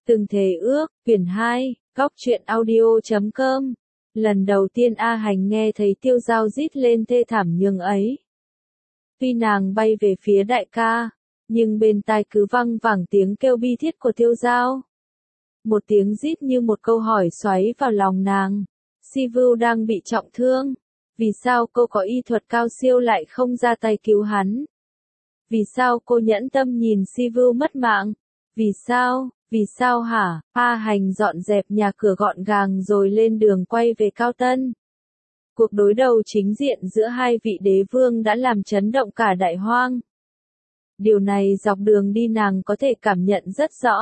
Từng thề ước, quyển 2, góc truyện audio.com. Lần đầu tiên A Hành nghe thấy Tiêu Dao rít lên thê thảm nhường ấy. Tuy nàng bay về phía đại ca, nhưng bên tai cứ văng vẳng tiếng kêu bi thiết của Tiêu Dao. Một tiếng rít như một câu hỏi xoáy vào lòng nàng. Si Vưu đang bị trọng thương. Vì sao cô có y thuật cao siêu lại không ra tay cứu hắn? Vì sao cô nhẫn tâm nhìn Si Vưu mất mạng? Vì sao hả? A Hành dọn dẹp nhà cửa gọn gàng rồi lên đường quay về Cao Tân. Cuộc đối đầu chính diện giữa hai vị đế vương đã làm chấn động cả Đại Hoang. Điều này dọc đường đi nàng có thể cảm nhận rất rõ.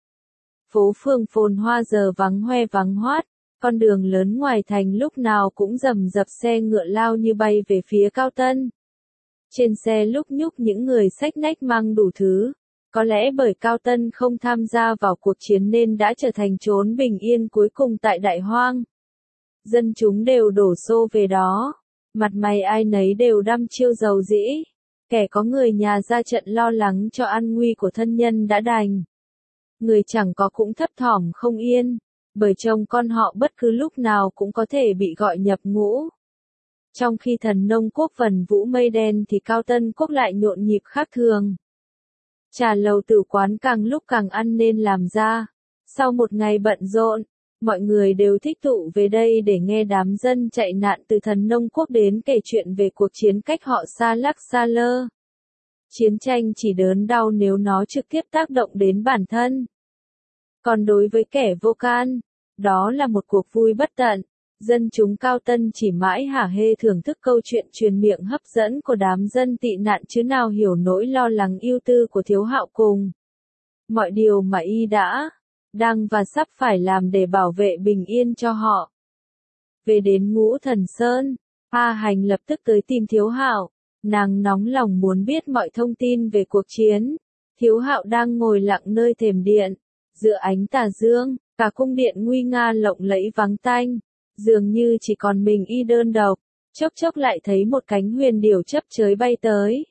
Phố phường phồn hoa giờ vắng hoe vắng hoát, con đường lớn ngoài thành lúc nào cũng rầm rập xe ngựa lao như bay về phía Cao Tân. Trên xe lúc nhúc những người xách nách mang đủ thứ. Có lẽ bởi Cao Tân không tham gia vào cuộc chiến nên đã trở thành chốn bình yên cuối cùng tại Đại Hoang. Dân chúng đều đổ xô về đó. Mặt mày ai nấy đều đăm chiêu dầu dĩ. Kẻ có người nhà ra trận lo lắng cho an nguy của thân nhân đã đành. Người chẳng có cũng thấp thỏm không yên. Bởi chồng con họ bất cứ lúc nào cũng có thể bị gọi nhập ngũ. Trong khi Thần Nông quốc vần vũ mây đen thì Cao Tân quốc lại nhộn nhịp khác thường. Trà lầu tử quán càng lúc càng ăn nên làm ra. Sau một ngày bận rộn, mọi người đều thích tụ về đây để nghe đám dân chạy nạn từ Thần Nông quốc đến kể chuyện về cuộc chiến cách họ xa lắc xa lơ. Chiến tranh chỉ đớn đau nếu nó trực tiếp tác động đến bản thân. Còn đối với kẻ vô can, đó là một cuộc vui bất tận. Dân chúng Cao Tân chỉ mãi hả hê thưởng thức câu chuyện truyền miệng hấp dẫn của đám dân tị nạn chứ nào hiểu nỗi lo lắng ưu tư của Thiếu Hạo cùng mọi điều mà y đang và sắp phải làm để bảo vệ bình yên cho họ. Về đến Ngũ Thần Sơn, A Hành lập tức tới tìm Thiếu Hạo. Nàng nóng lòng muốn biết mọi thông tin về cuộc chiến. Thiếu Hạo đang ngồi lặng nơi thềm điện, giữa ánh tà dương, cả cung điện nguy nga lộng lẫy vắng tanh. Dường như chỉ còn mình y đơn độc, chốc chốc lại thấy một cánh huyền điểu chấp chới bay tới.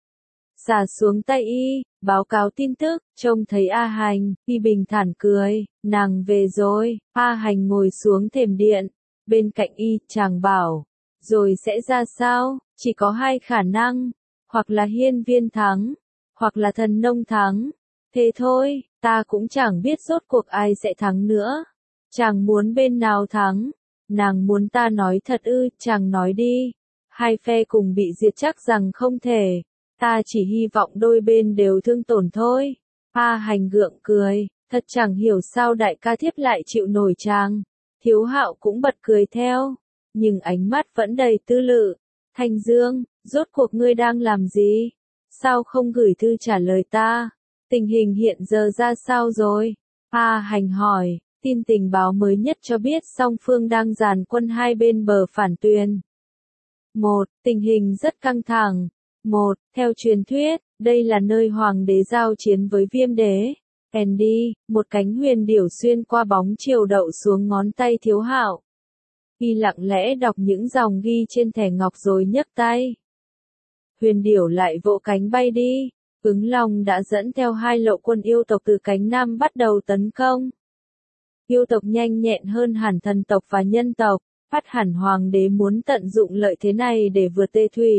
Xả xuống tay y, báo cáo tin tức, trông thấy A Hành, y bình thản cười, nàng về rồi. A Hành ngồi xuống thềm điện, bên cạnh y, chàng bảo, rồi sẽ ra sao? Chỉ có hai khả năng, hoặc là Hiên Viên thắng, hoặc là Thần Nông thắng. Thế thôi, ta cũng chẳng biết rốt cuộc ai sẽ thắng nữa. Chàng muốn bên nào thắng? Nàng muốn ta nói thật ư? Chàng nói đi. Hai phe cùng bị diệt chắc rằng không thể. Ta chỉ hy vọng đôi bên đều thương tổn thôi. A Hành gượng cười, thật chẳng hiểu sao đại ca thiếp lại chịu nổi chàng. Thiếu Hạo cũng bật cười theo, nhưng ánh mắt vẫn đầy tư lự. Thanh Dương, rốt cuộc ngươi đang làm gì? Sao không gửi thư trả lời ta? Tình hình hiện giờ ra sao rồi? A Hành hỏi. Tin tình báo mới nhất cho biết song phương đang dàn quân hai bên bờ phản tuyền. 1. Tình hình rất căng thẳng. 1. Theo truyền thuyết, đây là nơi hoàng đế giao chiến với Viêm đế. Andy, một cánh huyền điểu xuyên qua bóng chiều đậu xuống ngón tay Thiếu Hạo. Y lặng lẽ đọc những dòng ghi trên thẻ ngọc rồi nhấc tay. Huyền điểu lại vỗ cánh bay đi. Ứng Long đã dẫn theo hai lộ quân yêu tộc từ cánh nam bắt đầu tấn công. Yêu tộc nhanh nhẹn hơn hẳn thần tộc và nhân tộc, phát hẳn hoàng đế muốn tận dụng lợi thế này để vượt Tê Thủy.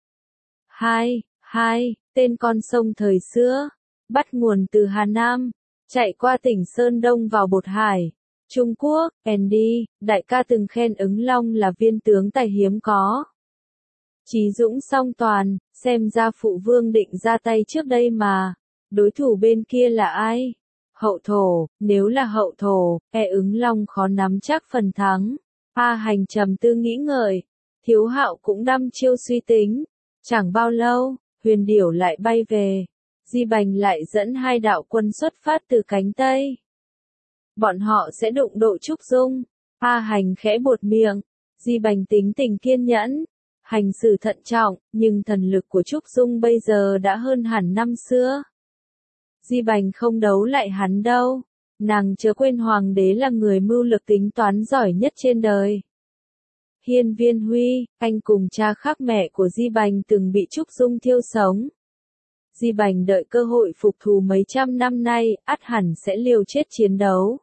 2. Tên con sông thời xưa, bắt nguồn từ Hà Nam, chạy qua tỉnh Sơn Đông vào Bột Hải, Trung Quốc. Andy, đại ca từng khen Ứng Long là viên tướng tài hiếm có. Chí dũng song toàn, xem ra phụ vương định ra tay trước đây mà. Đối thủ bên kia là ai? Hậu thổ, nếu là hậu thổ, Ứng Long khó nắm chắc phần thắng. A Hành trầm tư nghĩ ngợi, Thiếu Hạo cũng đăm chiêu suy tính. Chẳng bao lâu, huyền điểu lại bay về. Di Bành lại dẫn hai đạo quân xuất phát từ cánh Tây. Bọn họ sẽ đụng độ Trúc Dung. A Hành khẽ buột miệng. Di Bành tính tình kiên nhẫn, hành xử thận trọng, nhưng thần lực của Trúc Dung bây giờ đã hơn hẳn năm xưa. Di Bành không đấu lại hắn đâu. Nàng chớ quên hoàng đế là người mưu lược tính toán giỏi nhất trên đời. Hiên Viên Huy, anh cùng cha khác mẹ của Di Bành từng bị Trúc Dung thiêu sống. Di Bành đợi cơ hội phục thù mấy trăm năm nay, ắt hẳn sẽ liều chết chiến đấu.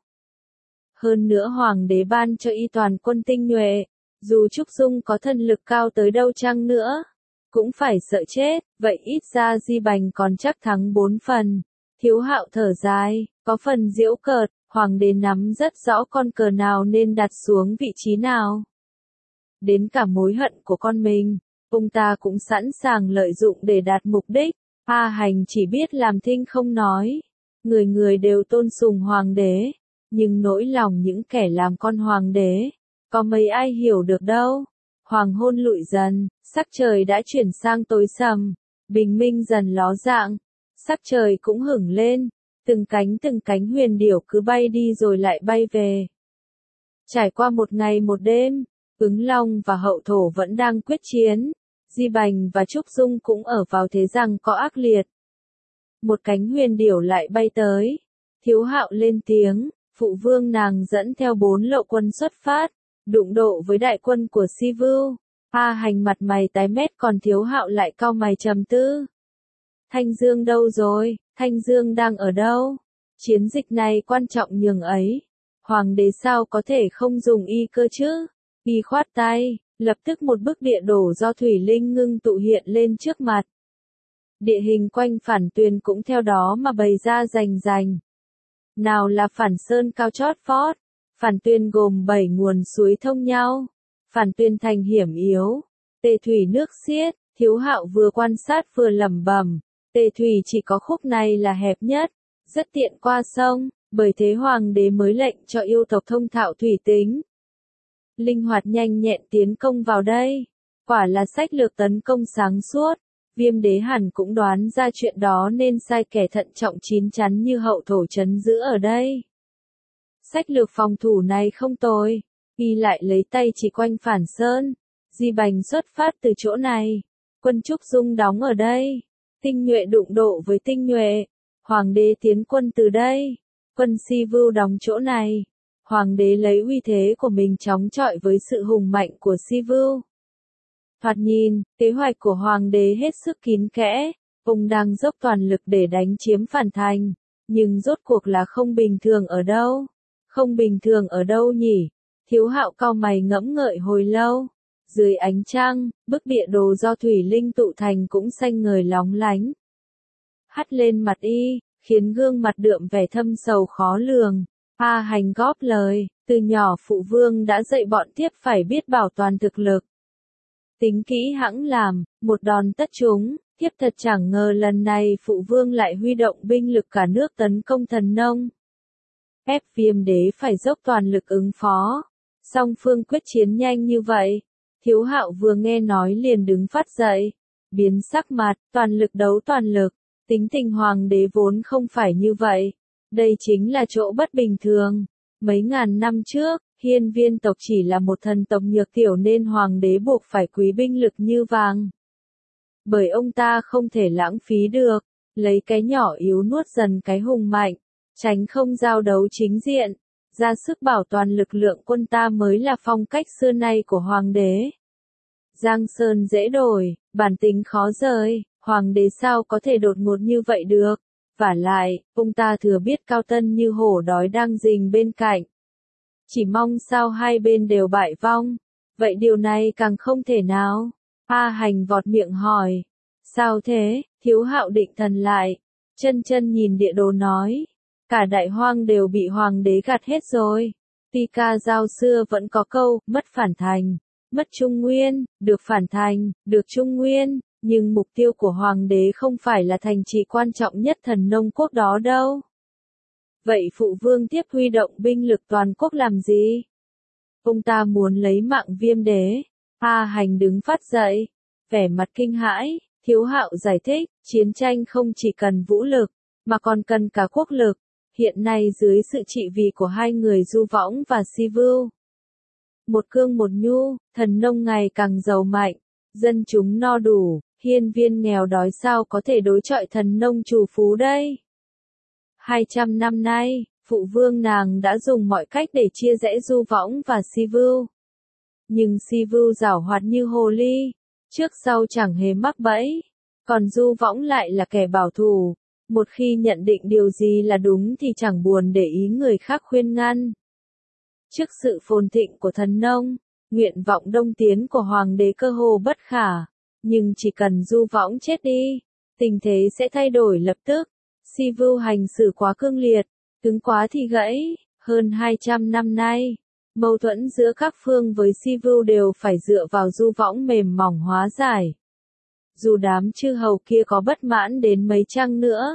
Hơn nữa hoàng đế ban cho y toàn quân tinh nhuệ, dù Trúc Dung có thân lực cao tới đâu chăng nữa, cũng phải sợ chết, vậy ít ra Di Bành còn chắc thắng 4 phần. Thiếu Hạo thở dài, có phần giễu cợt, hoàng đế nắm rất rõ con cờ nào nên đặt xuống vị trí nào. Đến cả mối hận của con mình, ông ta cũng sẵn sàng lợi dụng để đạt mục đích. A Hành chỉ biết làm thinh không nói. Người người đều tôn sùng hoàng đế, nhưng nỗi lòng những kẻ làm con hoàng đế, có mấy ai hiểu được đâu. Hoàng hôn lụi dần, sắc trời đã chuyển sang tối sầm, bình minh dần ló dạng, sắc trời cũng hửng lên, từng cánh huyền điểu cứ bay đi rồi lại bay về. Trải qua một ngày một đêm, Ứng Long và Hậu Thổ vẫn đang quyết chiến, Di Bành và Trúc Dung cũng ở vào thế giằng co ác liệt. Một cánh huyền điểu lại bay tới, Thiếu Hạo lên tiếng, phụ vương nàng dẫn theo 4 lộ quân xuất phát, đụng độ với đại quân của Si Vưu. A Hành mặt mày tái mét còn Thiếu Hạo lại cau mày trầm tư. Thanh Dương đâu rồi, Thanh Dương đang ở đâu? Chiến dịch này quan trọng nhường ấy. Hoàng đế sao có thể không dùng y cơ chứ? Y khoát tay, lập tức một bức địa đồ do Thủy Linh ngưng tụ hiện lên trước mặt. Địa hình quanh Phản Tuyền cũng theo đó mà bày ra rành rành. Nào là Phản Sơn cao chót vót, Phản Tuyền gồm 7 nguồn suối thông nhau, Phản Tuyền thành hiểm yếu, Tề Thủy nước xiết, Thiếu Hạo vừa quan sát vừa lẩm bẩm, Tề Thủy chỉ có khúc này là hẹp nhất, rất tiện qua sông, bởi thế hoàng đế mới lệnh cho yêu tộc thông thạo thủy tính. Linh hoạt nhanh nhẹn tiến công vào đây, quả là sách lược tấn công sáng suốt. Viêm đế hẳn cũng đoán ra chuyện đó nên sai kẻ thận trọng chín chắn như Hậu Thổ trấn giữ ở đây. Sách lược phòng thủ này không tồi, y lại lấy tay chỉ quanh Phản Sơn. Di Bành xuất phát từ chỗ này, quân Trúc Dung đóng ở đây, tinh nhuệ đụng độ với tinh nhuệ, hoàng đế tiến quân từ đây, quân Si Vưu đóng chỗ này, hoàng đế lấy uy thế của mình chống chọi với sự hùng mạnh của Si Vưu. Thoạt nhìn, kế hoạch của hoàng đế hết sức kín kẽ, ông đang dốc toàn lực để đánh chiếm Phản Thành, nhưng rốt cuộc là không bình thường ở đâu? Không bình thường ở đâu nhỉ? Thiếu Hạo cau mày ngẫm ngợi hồi lâu. Dưới ánh trăng, bức địa đồ do Thủy Linh tụ thành cũng xanh ngời lóng lánh. Hắt lên mặt y, khiến gương mặt đượm vẻ thâm sầu khó lường. A Hành góp lời, từ nhỏ phụ vương đã dạy bọn tiếp phải biết bảo toàn thực lực. Tính kỹ hãng làm, một đòn tất trúng, tiếp thật chẳng ngờ lần này phụ vương lại huy động binh lực cả nước tấn công Thần Nông. Ép Viêm đế phải dốc toàn lực ứng phó. Song phương quyết chiến nhanh như vậy. Thiếu Hạo vừa nghe nói liền đứng phát dậy, biến sắc mặt, toàn lực đấu toàn lực. Tính tình hoàng đế vốn không phải như vậy. Đây chính là chỗ bất bình thường. Mấy ngàn năm trước, Hiên Viên tộc chỉ là một thần tộc nhược tiểu nên hoàng đế buộc phải quý binh lực như vàng. Bởi ông ta không thể lãng phí được, lấy cái nhỏ yếu nuốt dần cái hùng mạnh, tránh không giao đấu chính diện, ra sức bảo toàn lực lượng quân ta mới là phong cách xưa nay của hoàng đế. Giang sơn dễ đổi, bản tính khó rời, hoàng đế sao có thể đột ngột như vậy được? Vả lại, ông ta thừa biết Cao Tân như hổ đói đang rình bên cạnh. Chỉ mong sao hai bên đều bại vong. Vậy điều này càng không thể nào. A Hành vọt miệng hỏi. Sao thế? Thiếu Hạo định thần lại. Chân nhìn địa đồ nói. Cả đại hoang đều bị hoàng đế gạt hết rồi. Tuy ca dao xưa vẫn có câu, mất Phản Thành, mất Trung Nguyên, được Phản Thành, được Trung Nguyên. Nhưng mục tiêu của hoàng đế không phải là thành trì quan trọng nhất Thần Nông quốc đó đâu. Vậy phụ vương tiếp huy động binh lực toàn quốc làm gì? Ông ta muốn lấy mạng Viêm đế. A Hành đứng phát dậy, vẻ mặt kinh hãi. Thiếu Hạo giải thích, chiến tranh không chỉ cần vũ lực, mà còn cần cả quốc lực. Hiện nay dưới sự trị vì của hai người Du Võng và Si Vưu, một cương một nhu, Thần Nông ngày càng giàu mạnh, dân chúng no đủ, Hiên Viên nghèo đói sao có thể đối chọi Thần Nông trù phú đây? 200 năm nay, phụ vương nàng đã dùng mọi cách để chia rẽ Du Võng và Si Vưu. Nhưng Si Vưu giảo hoạt như hồ ly, trước sau chẳng hề mắc bẫy. Còn Du Võng lại là kẻ bảo thủ, một khi nhận định điều gì là đúng thì chẳng buồn để ý người khác khuyên ngăn. Trước sự phồn thịnh của thần nông, nguyện vọng đông tiến của hoàng đế cơ hồ bất khả, nhưng chỉ cần Du Võng chết đi, tình thế sẽ thay đổi lập tức. Si Vưu hành xử quá cương liệt, cứng quá thì gãy, hơn 200 năm nay, mâu thuẫn giữa các phương với Si Vưu đều phải dựa vào Du Võng mềm mỏng hóa giải. Dù đám chư hầu kia có bất mãn đến mấy chăng nữa,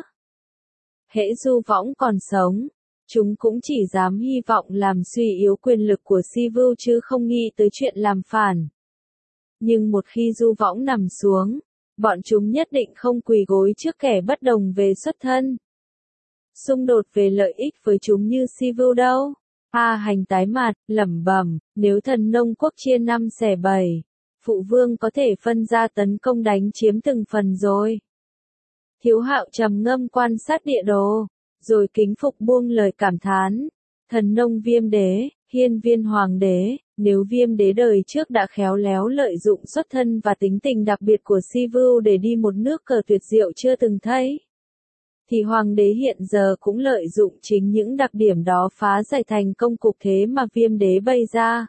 hễ Du Võng còn sống, chúng cũng chỉ dám hy vọng làm suy yếu quyền lực của Si Vưu chứ không nghĩ tới chuyện làm phản. Nhưng một khi Du Võng nằm xuống, bọn chúng nhất định không quỳ gối trước kẻ bất đồng về xuất thân. Xung đột về lợi ích với chúng như Si Vưu đâu. A Hành tái mặt, lẩm bẩm, nếu thần nông quốc chia 5 xẻ 7, phụ vương có thể phân ra tấn công đánh chiếm từng phần rồi. Thiếu Hạo trầm ngâm quan sát địa đồ, rồi kính phục buông lời cảm thán. Thần nông Viêm đế, hiên viên hoàng đế, nếu Viêm đế đời trước đã khéo léo lợi dụng xuất thân và tính tình đặc biệt của Si Vưu để đi một nước cờ tuyệt diệu chưa từng thấy, thì hoàng đế hiện giờ cũng lợi dụng chính những đặc điểm đó phá giải thành công cục thế mà Viêm đế bày ra.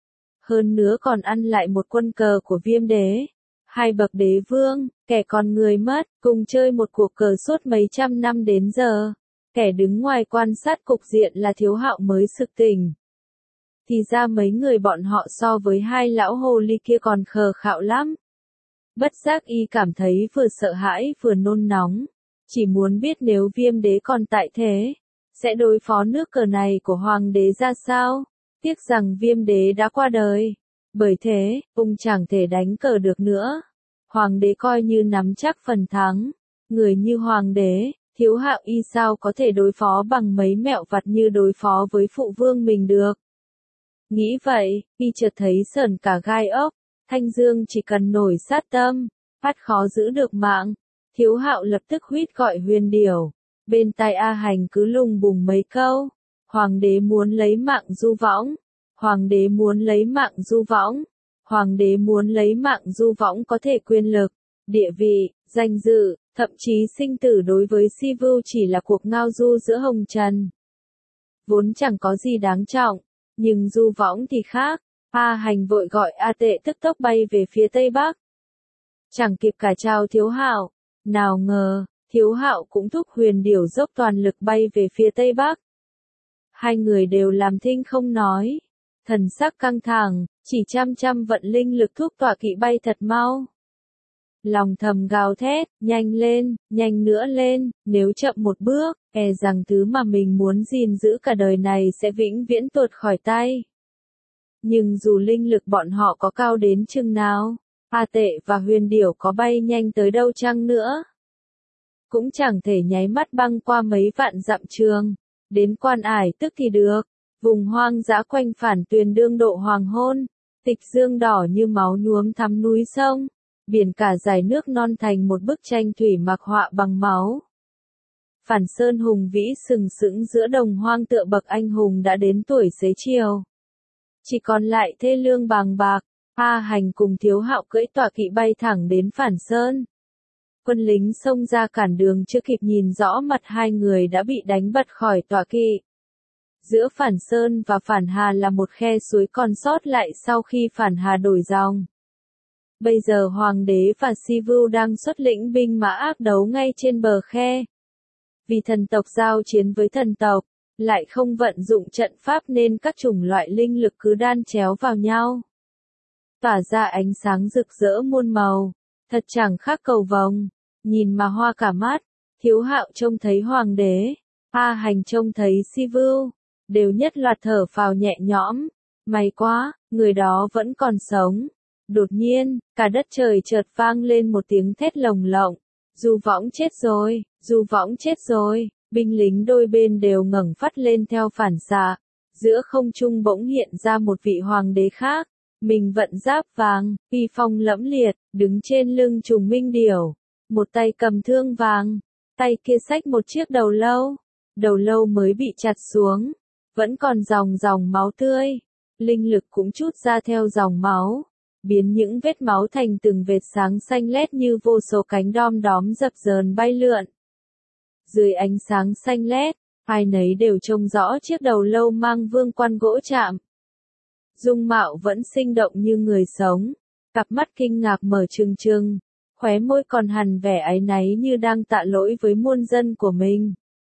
Hơn nữa còn ăn lại một quân cờ của Viêm đế. Hai bậc đế vương, kẻ còn người mất, cùng chơi một cuộc cờ suốt mấy trăm năm đến giờ. Kẻ đứng ngoài quan sát cục diện là Thiếu Hạo mới sực tỉnh. Thì ra mấy người bọn họ so với hai lão hồ ly kia còn khờ khạo lắm. Bất giác y cảm thấy vừa sợ hãi vừa nôn nóng. Chỉ muốn biết nếu Viêm đế còn tại thế, sẽ đối phó nước cờ này của hoàng đế ra sao. Tiếc rằng Viêm đế đã qua đời. Bởi thế, ông chẳng thể đánh cờ được nữa. Hoàng đế coi như nắm chắc phần thắng. Người như hoàng đế, Thiếu Hạo y sao có thể đối phó bằng mấy mẹo vặt như đối phó với phụ vương mình được. Nghĩ vậy, y chợt thấy sởn cả gai ốc. Thanh Dương chỉ cần nổi sát tâm, phát khó giữ được mạng. Thiếu Hạo lập tức huýt gọi Huyền Điểu. Bên tai A Hành cứ lùng bùng mấy câu. Hoàng đế muốn lấy mạng Du Võng. Hoàng đế muốn lấy mạng Du Võng. Hoàng đế muốn lấy mạng Du Võng có thể quyền lực, địa vị, danh dự, thậm chí sinh tử đối với Si Vưu chỉ là cuộc ngao du giữa hồng trần. Vốn chẳng có gì đáng trọng, nhưng Du Võng thì khác. A Hành vội gọi A Tệ tức tốc bay về phía tây bắc. Chẳng kịp cả chào Thiếu Hạo, nào ngờ, Thiếu Hạo cũng thúc Huyền Điểu dốc toàn lực bay về phía tây bắc. Hai người đều làm thinh không nói. Thần sắc căng thẳng, chỉ chăm vận linh lực thúc tọa kỵ bay thật mau. Lòng thầm gào thét, nhanh lên, nhanh nữa lên, nếu chậm một bước, e rằng thứ mà mình muốn gìn giữ cả đời này sẽ vĩnh viễn tuột khỏi tay. Nhưng dù linh lực bọn họ có cao đến chừng nào, A Tệ và Huyền Điểu có bay nhanh tới đâu chăng nữa, cũng chẳng thể nháy mắt băng qua mấy vạn dặm trường, đến Quan Ải tức thì được. Vùng hoang dã quanh Phản Tuyền đương độ hoàng hôn, tịch dương đỏ như máu nhuốm thắm núi sông, biển cả dải nước non thành một bức tranh thủy mặc họa bằng máu. Phản Sơn hùng vĩ sừng sững giữa đồng hoang tựa bậc anh hùng đã đến tuổi xế chiều. Chỉ còn lại thê lương bàng bạc, A Hành cùng Thiếu Hạo cưỡi tọa kỵ bay thẳng đến Phản Sơn. Quân lính xông ra cản đường chưa kịp nhìn rõ mặt hai người đã bị đánh bật khỏi tọa kỵ. Giữa Phản Sơn và Phản Hà là một khe suối còn sót lại sau khi Phản Hà đổi dòng. Bây giờ Hoàng đế và Si Vưu đang xuất lĩnh binh mã ác đấu ngay trên bờ khe. Vì thần tộc giao chiến với thần tộc, lại không vận dụng trận pháp nên các chủng loại linh lực cứ đan chéo vào nhau. Tỏa ra ánh sáng rực rỡ muôn màu, thật chẳng khác cầu vồng, nhìn mà hoa cả mắt. Thiếu Hạo trông thấy Hoàng đế, A Hành trông thấy Si Vưu, đều nhất loạt thở phào nhẹ nhõm. May quá, người đó vẫn còn sống. Đột nhiên, cả đất trời chợt vang lên một tiếng thét lồng lộng. Du Võng chết rồi, Du Võng chết rồi. Binh lính đôi bên đều ngẩng phát lên theo phản xạ. Giữa không trung bỗng hiện ra một vị hoàng đế khác. Mình vận giáp vàng, uy phong lẫm liệt, đứng trên lưng trùng minh điểu. Một tay cầm thương vàng, tay kia xách một chiếc đầu lâu. Đầu lâu mới bị chặt xuống, vẫn còn dòng máu tươi. Linh lực cũng trút ra theo dòng máu. biến những vết máu thành từng vệt sáng xanh lét như vô số cánh đom đóm dập dờn bay lượn. Dưới ánh sáng xanh lét, ai nấy đều trông rõ chiếc đầu lâu mang vương quan gỗ chạm. Dung mạo vẫn sinh động như người sống, cặp mắt kinh ngạc mở trừng trừng, khóe môi còn hằn vẻ áy náy như đang tạ lỗi với muôn dân của mình.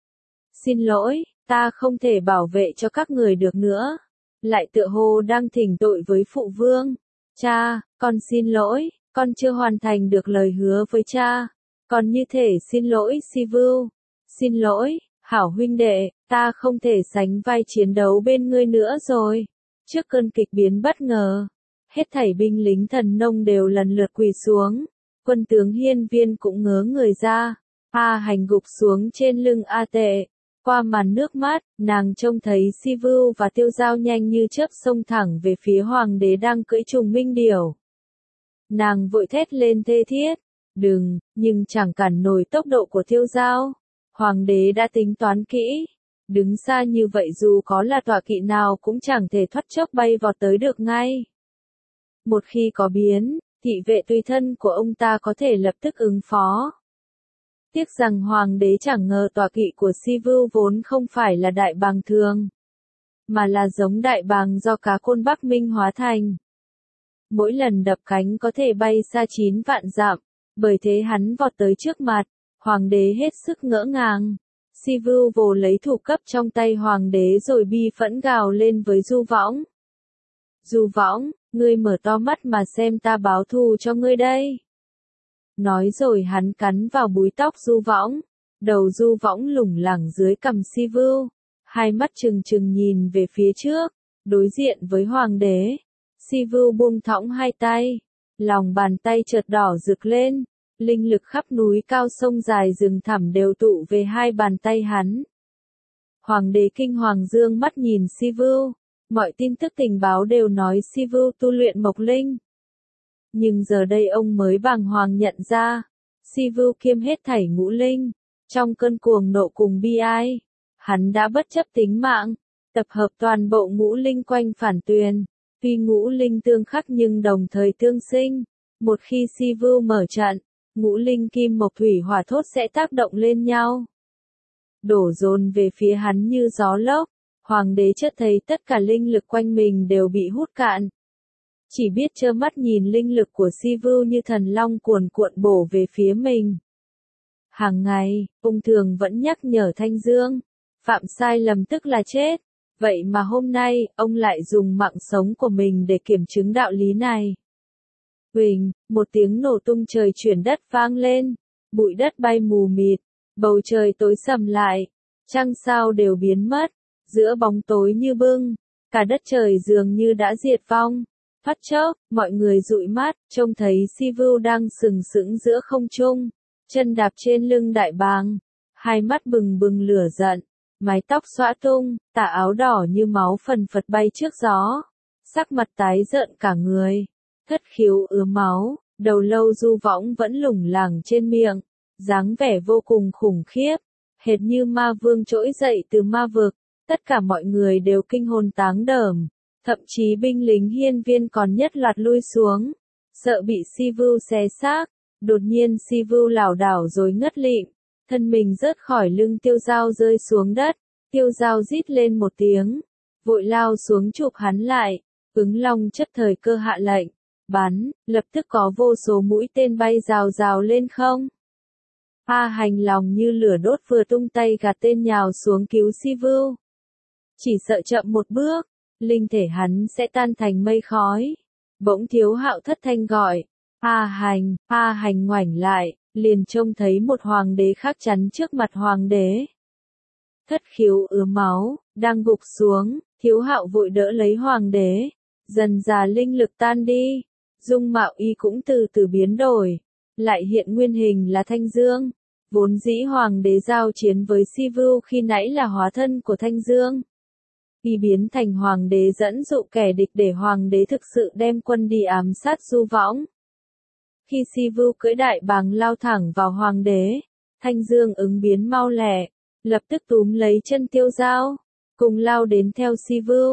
Xin lỗi, ta không thể bảo vệ cho các người được nữa. Lại tựa hồ đang thỉnh tội với phụ vương. Cha, con xin lỗi, con chưa hoàn thành được lời hứa với cha. Con như thể xin lỗi Si-vu. Xin lỗi, hảo huynh đệ, ta không thể sánh vai chiến đấu bên ngươi nữa rồi. Trước cơn kịch biến bất ngờ, hết thảy binh lính thần nông đều lần lượt quỳ xuống. Quân tướng Hiên Viên cũng ngớ người ra. A Hành gục xuống trên lưng A Tệ. Qua màn nước mắt, nàng trông thấy Si-vu và Tiêu Dao nhanh như chớp xông thẳng về phía hoàng đế đang cưỡi trùng minh điểu. Nàng vội thét lên thê thiết. Đừng, nhưng chẳng cản nổi tốc độ của Tiêu Dao. Hoàng đế đã tính toán kỹ. Đứng xa như vậy dù có là tọa kỵ nào cũng chẳng thể thoát chốc bay vọt tới được ngay. Một khi có biến, thị vệ tùy thân của ông ta có thể lập tức ứng phó. Tiếc rằng hoàng đế chẳng ngờ tọa kỵ của Si-vu vốn không phải là đại bàng thường, mà là giống đại bàng do cá côn Bắc Minh hóa thành. Mỗi lần đập cánh có thể bay xa 9 vạn dặm, bởi thế hắn vọt tới trước mặt, hoàng đế hết sức ngỡ ngàng. Si-vu vồ lấy thủ cấp trong tay hoàng đế rồi bi phẫn gào lên với Du Võng. Du Võng, ngươi mở to mắt mà xem ta báo thù cho ngươi đây. Nói rồi hắn cắn vào búi tóc Du Võng. Đầu Du Võng lủng lẳng dưới cằm Si-vu. Hai mắt trừng trừng nhìn về phía trước, đối diện với hoàng đế. Si-vu buông thõng hai tay. Lòng bàn tay chợt đỏ rực lên. Linh lực khắp núi cao sông dài rừng thẳm đều tụ về hai bàn tay hắn. Hoàng đế kinh hoàng dương mắt nhìn Si-vu. Mọi tin tức tình báo đều nói Si-vu tu luyện mộc linh. Nhưng giờ đây ông mới bàng hoàng nhận ra, Si-vu kiêm hết thảy ngũ linh. Trong cơn cuồng nộ cùng bi ai, hắn đã bất chấp tính mạng, tập hợp toàn bộ ngũ linh quanh phản tuyền. Tuy ngũ linh tương khắc nhưng đồng thời tương sinh. Một khi Si-vu mở trận, ngũ linh kim mộc thủy hỏa thốt sẽ tác động lên nhau, đổ dồn về phía hắn như gió lốc. Hoàng đế chợt thấy tất cả linh lực quanh mình đều bị hút cạn. Chỉ biết trơ mắt nhìn linh lực của Si-vu như thần long cuồn cuộn bổ về phía mình. Hàng ngày, ông thường vẫn nhắc nhở Thanh Dương, phạm sai lầm tức là chết. Vậy mà hôm nay, ông lại dùng mạng sống của mình để kiểm chứng đạo lý này. Huỳnh, một tiếng nổ tung trời chuyển đất vang lên, bụi đất bay mù mịt, bầu trời tối sầm lại, trăng sao đều biến mất, giữa bóng tối như bưng, cả đất trời dường như đã diệt vong. Phút chốc, mọi người dụi mắt, trông thấy Si-vu đang sừng sững giữa không trung, chân đạp trên lưng đại bàng, hai mắt bừng bừng lửa giận, mái tóc xõa tung, tà áo đỏ như máu phần phật bay trước gió, sắc mặt tái rợn cả người, thất khiếu ứa máu, đầu lâu Du Võng vẫn lủng lẳng trên miệng, dáng vẻ vô cùng khủng khiếp, hệt như ma vương trỗi dậy từ ma vực. Tất cả mọi người đều kinh hồn táng đờm, thậm chí binh lính Hiên Viên còn nhất loạt lui xuống, sợ bị Si-vu xé xác. Đột nhiên Si-vu lảo đảo rồi ngất lịm, thân mình rớt khỏi lưng Tiêu Dao rơi xuống đất. Tiêu Dao rít lên một tiếng, vội lao xuống chụp hắn lại. Ứng Long chất thời cơ hạ lệnh, bắn, lập tức có vô số mũi tên bay rào rào lên không. A Hành lòng như lửa đốt vừa tung tay gạt tên nhào xuống cứu Si-vu. Chỉ sợ chậm một bước, linh thể hắn sẽ tan thành mây khói. Bỗng Thiếu Hạo thất thanh gọi, A Hành ngoảnh lại, liền trông thấy một hoàng đế khác chắn trước mặt hoàng đế. Thất khiếu ứa máu, đang gục xuống, Thiếu Hạo vội đỡ lấy hoàng đế, dần dà linh lực tan đi, dung mạo y cũng từ từ biến đổi, lại hiện nguyên hình là Thanh Dương. Vốn dĩ hoàng đế giao chiến với Si-vu khi nãy là hóa thân của Thanh Dương. Y biến thành hoàng đế dẫn dụ kẻ địch để hoàng đế thực sự đem quân đi ám sát Du Võng. Khi Si-vu cưỡi đại bàng lao thẳng vào hoàng đế, Thanh Dương ứng biến mau lẹ, lập tức túm lấy chân Tiêu Dao, cùng lao đến theo Si-vu.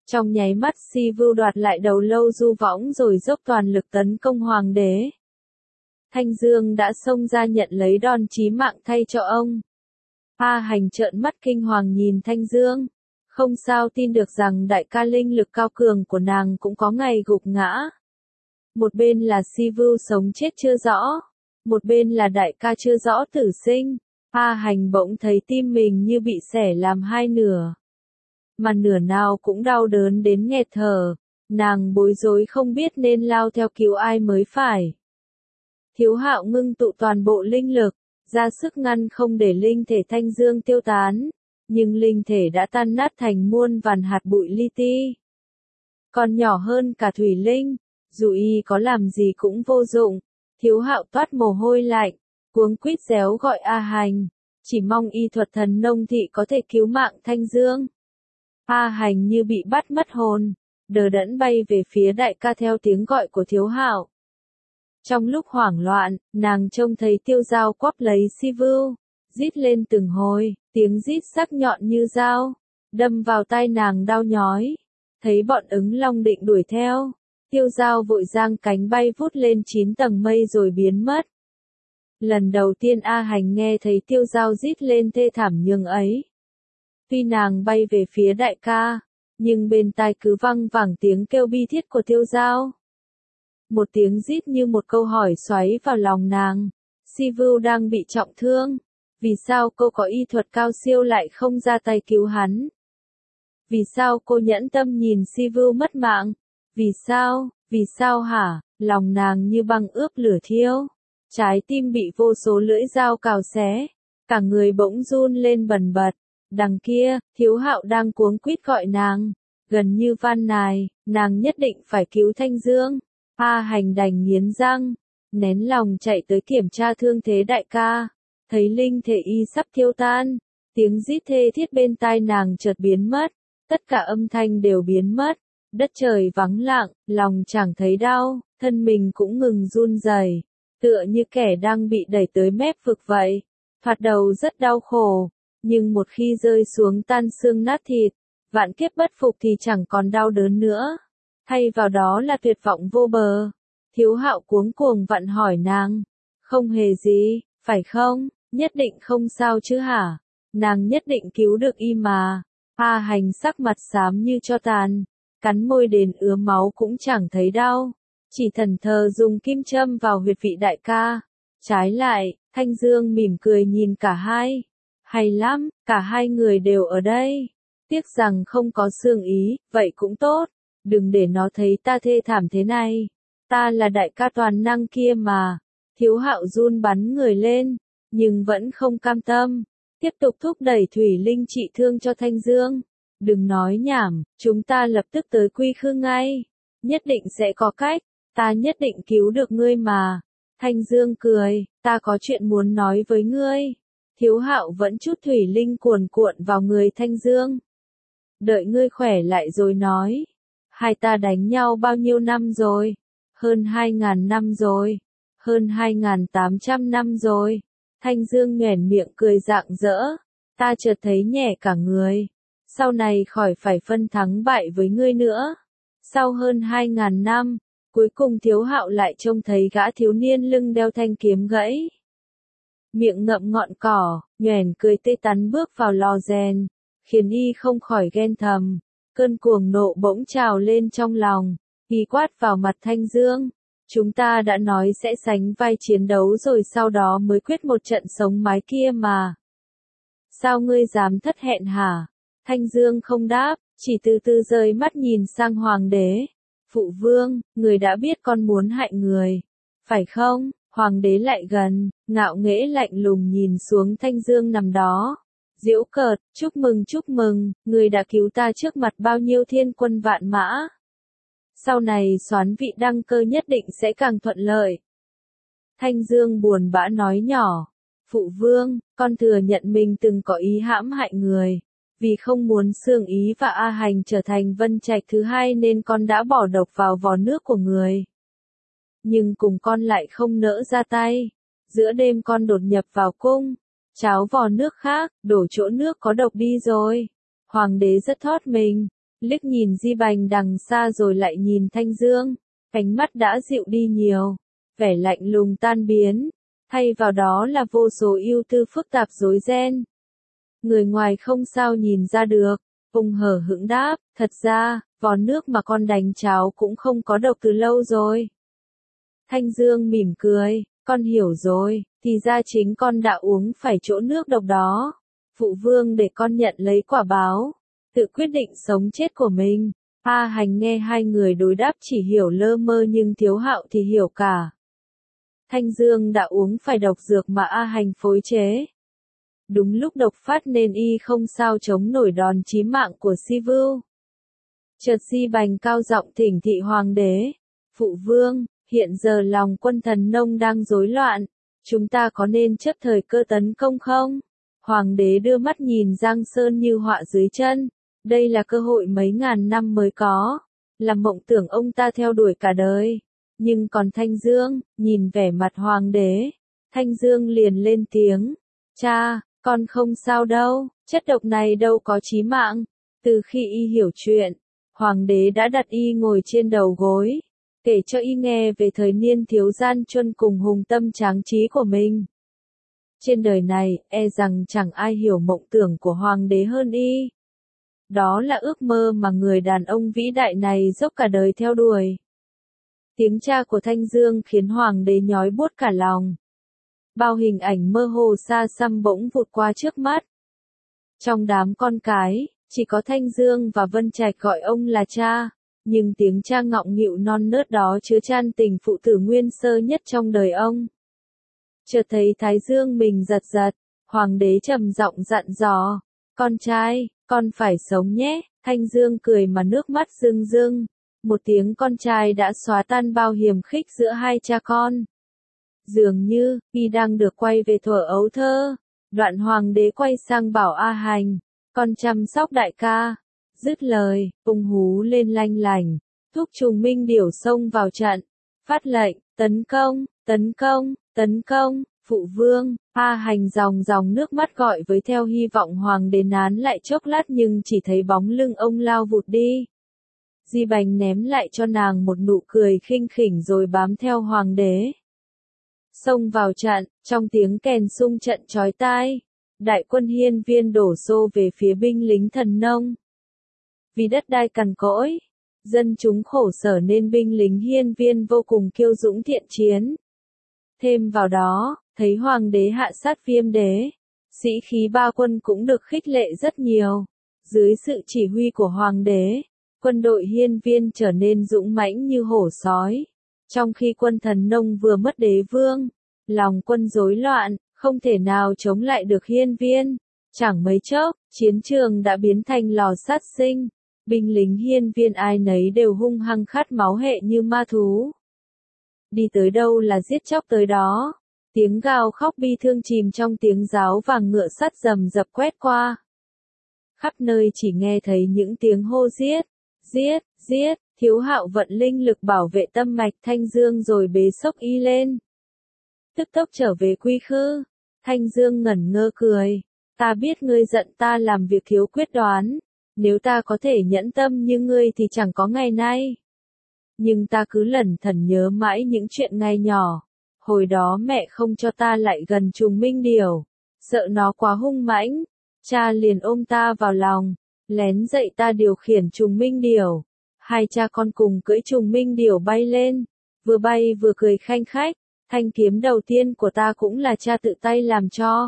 Trong nháy mắt Si Vưu đoạt lại đầu lâu Du Võng rồi dốc toàn lực tấn công hoàng đế. Thanh Dương đã xông ra nhận lấy đòn chí mạng thay cho ông. A Hành trợn mắt kinh hoàng nhìn Thanh Dương. Không sao tin được rằng đại ca linh lực cao cường của nàng cũng có ngày gục ngã. Một bên là Si Vưu sống chết chưa rõ. Một bên là đại ca chưa rõ tử sinh. A Hành bỗng thấy tim mình như bị xẻ làm hai nửa. Mà nửa nào cũng đau đớn đến nghẹt thở. Nàng bối rối không biết nên lao theo cứu ai mới phải. Thiếu Hạo ngưng tụ toàn bộ linh lực, ra sức ngăn không để linh thể Thanh Dương tiêu tán. Nhưng linh thể đã tan nát thành muôn vàn hạt bụi li ti. Còn nhỏ hơn cả thủy linh, dù y có làm gì cũng vô dụng. Thiếu Hạo toát mồ hôi lạnh, cuống quýt réo gọi A Hành, chỉ mong y thuật thần nông thị có thể cứu mạng Thanh Dương. A Hành như bị bắt mất hồn, đờ đẫn bay về phía đại ca theo tiếng gọi của Thiếu Hạo. Trong lúc hoảng loạn, nàng trông thấy Tiêu Dao quắp lấy Si Vưu, rít lên từng hồi, tiếng rít sắc nhọn như dao, đâm vào tai nàng đau nhói. Thấy bọn ứng long định đuổi theo, Tiêu Dao vội giang cánh bay vút lên 9 tầng mây rồi biến mất. Lần đầu tiên A Hành nghe thấy Tiêu Dao rít lên thê thảm nhường ấy. Tuy nàng bay về phía đại ca, nhưng bên tai cứ văng vẳng tiếng kêu bi thiết của Tiêu Dao. Một tiếng rít như một câu hỏi xoáy vào lòng nàng. Si Vưu đang bị trọng thương. Vì sao cô có y thuật cao siêu lại không ra tay cứu hắn? Vì sao cô nhẫn tâm nhìn Si Vưu mất mạng? Vì sao hả? Lòng nàng như băng ướp lửa thiêu. Trái tim bị vô số lưỡi dao cào xé. Cả người bỗng run lên bần bật. Đằng kia, Thiếu Hạo đang cuống quýt gọi nàng. Gần như van nài, nàng nhất định phải cứu Thanh Dương. A Hành đành nghiến răng, nén lòng chạy tới kiểm tra thương thế đại ca. Thấy linh thể y sắp thiêu tan, tiếng rít thê thiết bên tai nàng chợt biến mất, tất cả âm thanh đều biến mất, đất trời vắng lặng, lòng chẳng thấy đau, thân mình cũng ngừng run rẩy, tựa như kẻ đang bị đẩy tới mép vực vậy. Thoạt đầu rất đau khổ, nhưng một khi rơi xuống tan xương nát thịt, vạn kiếp bất phục thì chẳng còn đau đớn nữa. Thay vào đó là tuyệt vọng vô bờ. Thiếu Hạo cuống cuồng vặn hỏi nàng, không hề gì, phải không? Nhất định không sao chứ hả? Nàng nhất định cứu được y mà. A Hành sắc mặt xám như tro tàn, cắn môi đến ứa máu cũng chẳng thấy đau, chỉ thẫn thờ dùng kim châm vào huyệt vị đại ca. Trái lại, Thanh Dương mỉm cười nhìn cả hai. Hay lắm, cả hai người đều ở đây. Tiếc rằng không có Sương Ý, vậy cũng tốt. Đừng để nó thấy ta thê thảm thế này. Ta là đại ca toàn năng kia mà. Thiếu Hạo run bắn người lên, nhưng vẫn không cam tâm. Tiếp tục thúc đẩy Thủy Linh trị thương cho Thanh Dương. Đừng nói nhảm, chúng ta lập tức tới Quy Khư ngay. Nhất định sẽ có cách, ta nhất định cứu được ngươi mà. Thanh Dương cười, ta có chuyện muốn nói với ngươi. Thiếu Hạo vẫn chút Thủy Linh cuồn cuộn vào người Thanh Dương. Đợi ngươi khỏe lại rồi nói. Hai ta đánh nhau bao nhiêu năm rồi? Hơn 2.000 năm rồi. Hơn 2.800 năm rồi. Thanh Dương nhoẻn miệng cười rạng rỡ. Ta chợt thấy nhẹ cả người. Sau này khỏi phải phân thắng bại với ngươi nữa. Sau hơn 2.000 năm, cuối cùng Thiếu Hạo lại trông thấy gã thiếu niên lưng đeo thanh kiếm gãy. Miệng ngậm ngọn cỏ, nhoẻn cười tê tắn bước vào lò rèn, khiến y không khỏi ghen thầm. Cơn cuồng nộ bỗng trào lên trong lòng, y quát vào mặt Thanh Dương. Chúng ta đã nói sẽ sánh vai chiến đấu rồi sau đó mới quyết một trận sống mái kia mà. Sao ngươi dám thất hẹn hả? Thanh Dương không đáp, chỉ từ từ rời mắt nhìn sang hoàng đế. Phụ vương, người đã biết con muốn hại người, phải không? Hoàng đế lại gần, ngạo nghễ lạnh lùng nhìn xuống Thanh Dương nằm đó. Giễu cợt, chúc mừng, người đã cứu ta trước mặt bao nhiêu thiên quân vạn mã. Sau này soán vị đăng cơ nhất định sẽ càng thuận lợi. Thanh Dương buồn bã nói nhỏ, phụ vương, con thừa nhận mình từng có ý hãm hại người. Vì không muốn Sương Ý và A Hành trở thành Vân Trạch thứ hai nên con đã bỏ độc vào vò nước của người. Nhưng cùng con lại không nỡ ra tay. Giữa đêm con đột nhập vào cung, cháo vò nước khác, đổ chỗ nước có độc đi rồi. Hoàng đế rất thót mình, liếc nhìn Di Bành đằng xa rồi lại nhìn Thanh Dương, ánh mắt đã dịu đi nhiều, vẻ lạnh lùng tan biến, thay vào đó là vô số ưu tư phức tạp rối ren. Người ngoài không sao nhìn ra được, Ung hờ hững đáp, thật ra, vò nước mà con đánh cháo cũng không có độc từ lâu rồi. Thanh Dương mỉm cười, con hiểu rồi, thì ra chính con đã uống phải chỗ nước độc đó. Phụ vương để con nhận lấy quả báo, tự quyết định sống chết của mình. A Hành nghe hai người đối đáp chỉ hiểu lơ mơ nhưng Thiếu Hạo thì hiểu cả. Thanh Dương đã uống phải độc dược mà A Hành phối chế. Đúng lúc độc phát nên y không sao chống nổi đòn chí mạng của Si Vưu. Chợt Di Bành cao giọng thỉnh thị hoàng đế. Phụ vương, hiện giờ lòng quân Thần Nông đang rối loạn. Chúng ta có nên chấp thời cơ tấn công không? Hoàng đế đưa mắt nhìn Giang Sơn như họa dưới chân. Đây là cơ hội mấy ngàn năm mới có. Là mộng tưởng ông ta theo đuổi cả đời. Nhưng còn Thanh Dương, nhìn vẻ mặt hoàng đế. Thanh Dương liền lên tiếng. Cha, con không sao đâu, chất độc này đâu có chí mạng. Từ khi y hiểu chuyện, hoàng đế đã đặt y ngồi trên đầu gối, kể cho y nghe về thời niên thiếu gian truân cùng hùng tâm tráng trí của mình. Trên đời này, e rằng chẳng ai hiểu mộng tưởng của hoàng đế hơn y. Đó là ước mơ mà người đàn ông vĩ đại này dốc cả đời theo đuổi. Tiếng cha của Thanh Dương khiến hoàng đế nhói buốt cả lòng. Bao hình ảnh mơ hồ xa xăm bỗng vụt qua trước mắt. Trong đám con cái, chỉ có Thanh Dương và Vân Trạch gọi ông là cha, nhưng tiếng cha ngọng nghịu non nớt đó chứa chan tình phụ tử nguyên sơ nhất trong đời ông. Chợt thấy thái dương mình giật giật, hoàng đế trầm giọng dặn dò, con trai, con phải sống nhé. Thanh Dương cười mà nước mắt rưng rưng, một tiếng con trai đã xóa tan bao hiềm khích giữa hai cha con. Dường như, y đang được quay về thuở ấu thơ. Đoạn hoàng đế quay sang bảo A Hành, con chăm sóc đại ca. Dứt lời, Ung hú lên lanh lành, thúc Trùng Minh Điểu xông vào trận, phát lệnh, tấn công, tấn công, tấn công. Phụ vương. A Hành dòng dòng nước mắt gọi với theo hy vọng hoàng đế nán lại chốc lát nhưng chỉ thấy bóng lưng ông lao vụt đi. Di Bành ném lại cho nàng một nụ cười khinh khỉnh rồi bám theo hoàng đế. Xông vào trận, trong tiếng kèn xung trận chói tai, đại quân Hiên Viên đổ xô về phía binh lính Thần Nông. Vì đất đai cằn cỗi, dân chúng khổ sở nên binh lính Hiên Viên vô cùng kiêu dũng thiện chiến. Thêm vào đó, thấy hoàng đế hạ sát Viêm đế, sĩ khí ba quân cũng được khích lệ rất nhiều. Dưới sự chỉ huy của hoàng đế, quân đội Hiên Viên trở nên dũng mãnh như hổ sói. Trong khi quân Thần Nông vừa mất đế vương, lòng quân rối loạn, không thể nào chống lại được Hiên Viên. Chẳng mấy chốc, chiến trường đã biến thành lò sát sinh. Binh lính Hiên Viên ai nấy đều hung hăng khát máu hệ như ma thú. Đi tới đâu là giết chóc tới đó. Tiếng gào khóc bi thương chìm trong tiếng giáo vàng ngựa sắt rầm rập quét qua. Khắp nơi chỉ nghe thấy những tiếng hô giết, giết, giết. Thiếu Hạo vận linh lực bảo vệ tâm mạch Thanh Dương rồi bế xốc y lên. Tức tốc trở về quy khư. Thanh Dương ngẩn ngơ cười. Ta biết ngươi giận ta làm việc thiếu quyết đoán. Nếu ta có thể nhẫn tâm như ngươi thì chẳng có ngày nay. Nhưng ta cứ lẩn thẩn nhớ mãi những chuyện ngày nhỏ. Hồi đó mẹ không cho ta lại gần Trùng Minh Điểu. Sợ nó quá hung mãnh. Cha liền ôm ta vào lòng. Lén dạy ta điều khiển Trùng Minh Điểu. Hai cha con cùng cưỡi Trùng Minh Điểu bay lên. Vừa bay vừa cười khanh khách. Thanh kiếm đầu tiên của ta cũng là cha tự tay làm cho.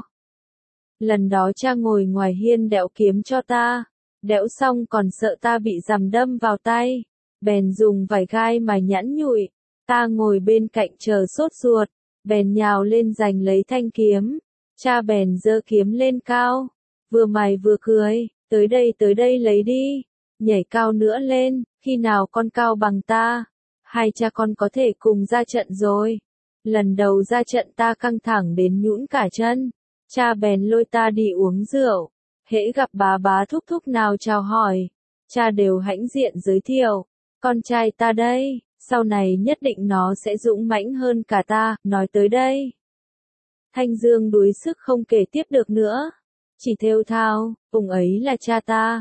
Lần đó cha ngồi ngoài hiên đẽo kiếm cho ta. Đẽo xong còn sợ ta bị giằm đâm vào tay. Bèn dùng vải gai mà nhẵn nhụi. Ta ngồi bên cạnh chờ sốt ruột. Bèn nhào lên giành lấy thanh kiếm. Cha bèn giơ kiếm lên cao. Vừa mày vừa cười. Tới đây lấy đi. Nhảy cao nữa lên. Khi nào con cao bằng ta. Hai cha con có thể cùng ra trận rồi. Lần đầu ra trận ta căng thẳng đến nhũn cả chân. Cha bèn lôi ta đi uống rượu. Hễ gặp bá thúc thúc nào chào hỏi. Cha đều hãnh diện giới thiệu. Con trai ta đây, sau này nhất định nó sẽ dũng mãnh hơn cả ta, nói tới đây. Thanh Dương đuối sức không kể tiếp được nữa. Chỉ thều thào, ông ấy là cha ta.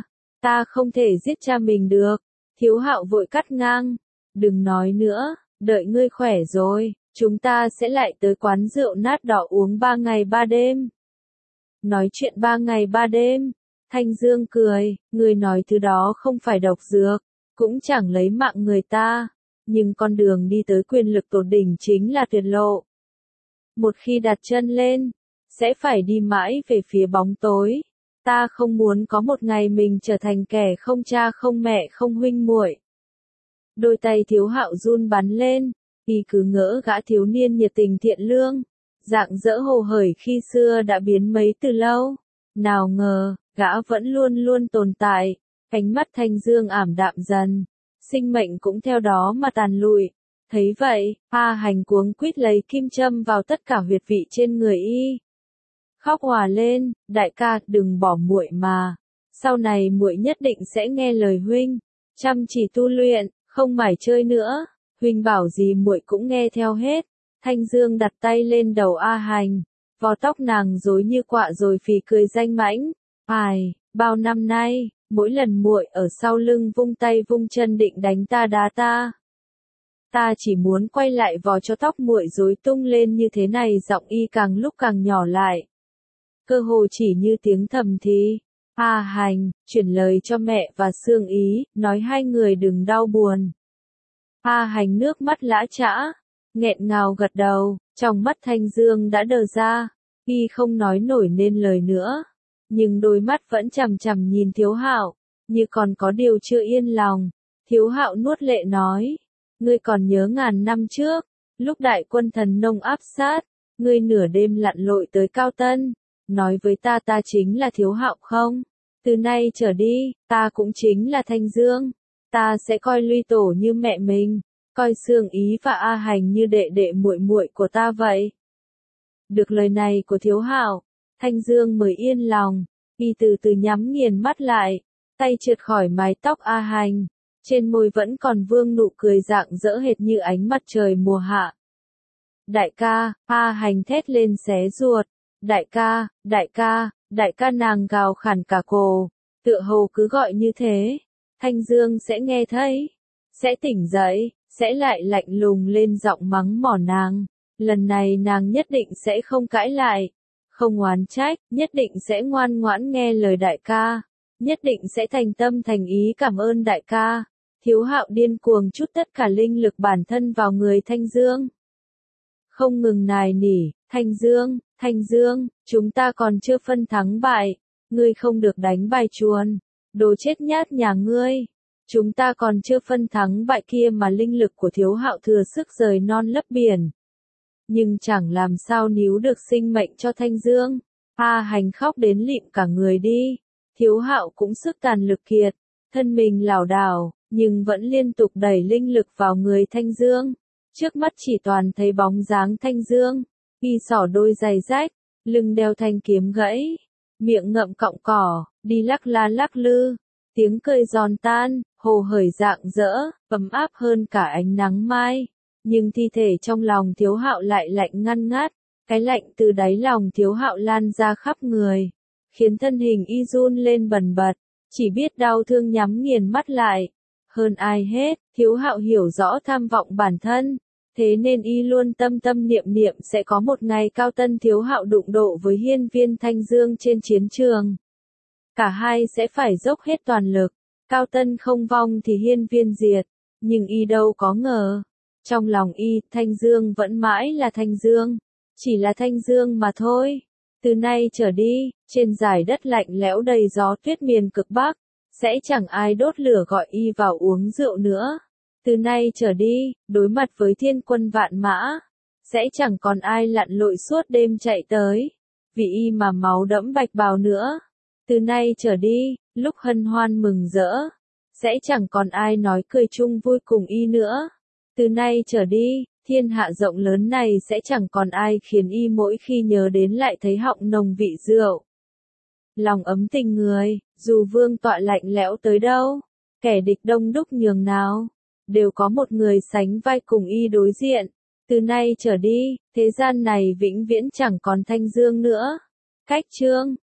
Ta không thể giết cha mình được. Thiếu Hạo vội cắt ngang. Đừng nói nữa, đợi ngươi khỏe rồi, chúng ta sẽ lại tới quán rượu nát đỏ uống 3 ngày 3 đêm. Nói chuyện 3 ngày 3 đêm. Thanh Dương cười, ngươi nói thứ đó không phải độc dược, cũng chẳng lấy mạng người ta, nhưng con đường đi tới quyền lực tột đỉnh chính là tuyệt lộ. Một khi đặt chân lên, sẽ phải đi mãi về phía bóng tối. Ta không muốn có một ngày mình trở thành kẻ không cha không mẹ không huynh muội. Đôi tay Thiếu Hạo run bắn lên, y cứ ngỡ gã thiếu niên nhiệt tình thiện lương, rạng rỡ hồ hởi khi xưa đã biến mấy từ lâu. Nào ngờ, gã vẫn luôn luôn tồn tại. Ánh mắt Thanh Dương ảm đạm dần, sinh mệnh cũng theo đó mà tàn lụi. Thấy vậy, A Hành cuống quýt lấy kim châm vào tất cả huyệt vị trên người y. Khóc òa lên, đại ca, đừng bỏ muội mà. Sau này muội nhất định sẽ nghe lời huynh, chăm chỉ tu luyện, không mải chơi nữa. Huynh bảo gì muội cũng nghe theo hết. Thanh Dương đặt tay lên đầu A Hành, vò tóc nàng rối như quạ rồi phì cười danh mãnh. Ai, bao năm nay, mỗi lần muội ở sau lưng vung tay vung chân định đánh ta đá ta. Ta chỉ muốn quay lại vò cho tóc muội rối tung lên như thế này. Giọng y càng lúc càng nhỏ lại. Cơ hồ chỉ như tiếng thầm thì. A Hành, chuyển lời cho mẹ và Sương Ý, nói hai người đừng đau buồn. A Hành nước mắt lã chã, nghẹn ngào gật đầu, trong mắt Thanh Dương đã đờ ra, y không nói nổi nên lời nữa, nhưng đôi mắt vẫn chằm chằm nhìn Thiếu Hạo, như còn có điều chưa yên lòng. Thiếu Hạo nuốt lệ nói, ngươi còn nhớ ngàn năm trước, lúc đại quân thần nông áp sát, ngươi nửa đêm lặn lội tới Cao Tân, nói với ta ta chính là Thiếu Hạo không? Từ nay trở đi, ta cũng chính là Thanh Dương. Ta sẽ coi Luy Tổ như mẹ mình, coi Sương Ý và A Hành như đệ đệ muội muội của ta vậy. Được lời này của Thiếu Hạo, Thanh Dương mới yên lòng, y từ từ nhắm nghiền mắt lại, tay trượt khỏi mái tóc A Hành, trên môi vẫn còn vương nụ cười rạng rỡ hệt như ánh mặt trời mùa hạ. Đại ca, A Hành thét lên xé ruột, đại ca, đại ca, đại ca, nàng gào khản cả cổ, tựa hồ cứ gọi như thế, Thanh Dương sẽ nghe thấy, sẽ tỉnh dậy, sẽ lại lạnh lùng lên giọng mắng mỏ nàng. Lần này nàng nhất định sẽ không cãi lại, không oán trách, nhất định sẽ ngoan ngoãn nghe lời đại ca, nhất định sẽ thành tâm thành ý cảm ơn đại ca. Thiếu Hạo điên cuồng trút tất cả linh lực bản thân vào người Thanh Dương. Không ngừng nài nỉ, Thanh Dương, chúng ta còn chưa phân thắng bại, ngươi không được đánh bài chuồn, đồ chết nhát nhà ngươi. Chúng ta còn chưa phân thắng bại kia mà linh lực của Thiếu Hạo thừa sức rời non lấp biển. Nhưng chẳng làm sao níu được sinh mệnh cho Thanh Dương. A Hành khóc đến lịm cả người đi. Thiếu Hạo cũng sức tàn lực kiệt, thân mình lảo đảo, nhưng vẫn liên tục đẩy linh lực vào người Thanh Dương. Trước mắt chỉ toàn thấy bóng dáng Thanh Dương, y xỏ đôi giày rách, lưng đeo thanh kiếm gãy, miệng ngậm cọng cỏ, đi lắc la lắc lư, tiếng cười giòn tan, hồ hởi rạng rỡ, ấm áp hơn cả ánh nắng mai. Nhưng thi thể trong lòng Thiếu Hạo lại lạnh ngăn ngát, cái lạnh từ đáy lòng Thiếu Hạo lan ra khắp người, khiến thân hình y run lên bần bật, chỉ biết đau thương nhắm nghiền mắt lại. Hơn ai hết, Thiếu Hạo hiểu rõ tham vọng bản thân, thế nên y luôn tâm tâm niệm niệm sẽ có một ngày Cao Tân Thiếu Hạo đụng độ với hiên viên Thanh Dương trên chiến trường. Cả hai sẽ phải dốc hết toàn lực, Cao Tân không vong thì hiên viên diệt, nhưng y đâu có ngờ. Trong lòng y, Thanh Dương vẫn mãi là Thanh Dương, chỉ là Thanh Dương mà thôi. Từ nay trở đi, trên dải đất lạnh lẽo đầy gió tuyết miền cực Bắc, sẽ chẳng ai đốt lửa gọi y vào uống rượu nữa. Từ nay trở đi, đối mặt với thiên quân vạn mã, sẽ chẳng còn ai lặn lội suốt đêm chạy tới, vì y mà máu đẫm bạch bào nữa. Từ nay trở đi, lúc hân hoan mừng rỡ, sẽ chẳng còn ai nói cười chung vui cùng y nữa. Từ nay trở đi, thiên hạ rộng lớn này sẽ chẳng còn ai khiến y mỗi khi nhớ đến lại thấy họng nồng vị rượu. Lòng ấm tình người, dù vương tọa lạnh lẽo tới đâu, kẻ địch đông đúc nhường nào, đều có một người sánh vai cùng y đối diện. Từ nay trở đi, thế gian này vĩnh viễn chẳng còn Thanh Dương nữa. Cách chương